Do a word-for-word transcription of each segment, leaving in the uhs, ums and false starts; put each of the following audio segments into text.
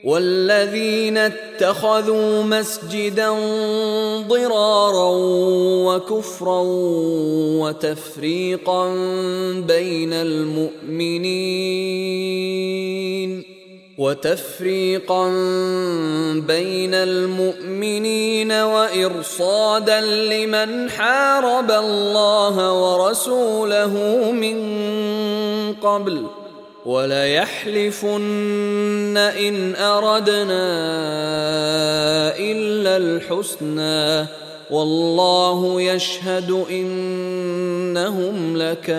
والذين اتخذوا مسجدا ضرارا وكفرا وتفريقا بين المؤمنين وتفريقا بين المؤمنين وإرصادا لمن حارب الله ورسوله من قبل وليحلفن إن أردنا إلا الحسنى والله يشهد إنهم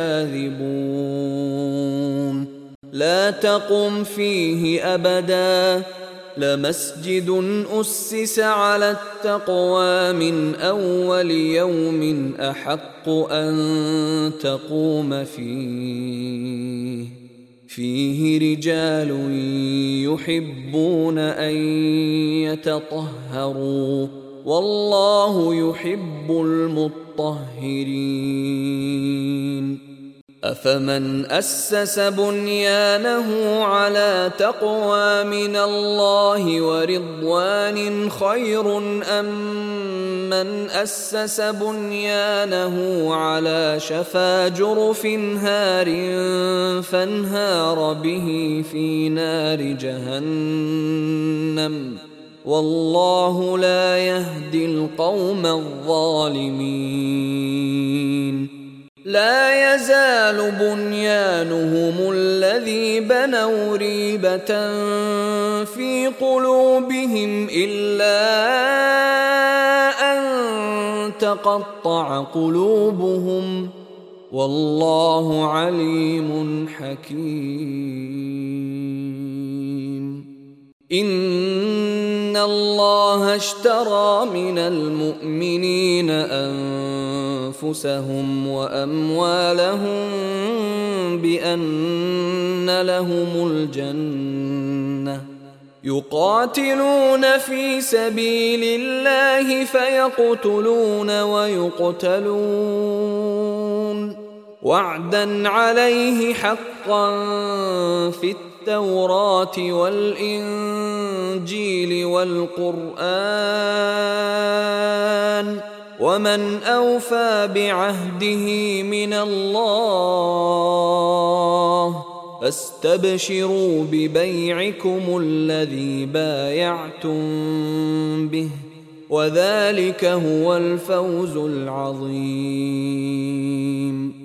لكاذبون لا تقم فيه أبدا لمسجد أسس على التقوى من أول يوم أحق أن تقوم فيه فيه رجال يحبون أن يتطهروا والله يحب المطهرين أفمن أسس بنيانه على تقوى من الله ورضوان خير أم من أسس بنيانه على شفا جرف هار فانهار به في نار جهنم والله لا يهدي القوم الظالمين لا يزال بنيانهم الذي بنوا ريبة في قلوبهم إلا أن تقطع قلوبهم والله عليم حكيم إن الله اشترى من المؤمنين أنفسهم وأموالهم بأن لهم الجنة يقاتلون في سبيل الله فيقتلون ويقتلون وعدا عليه حقا في التوراة والإنجيل والقرآن ومن أوفى بعهده من الله فاستبشروا ببيعكم الذي بايعتم به وذلك هو الفوز العظيم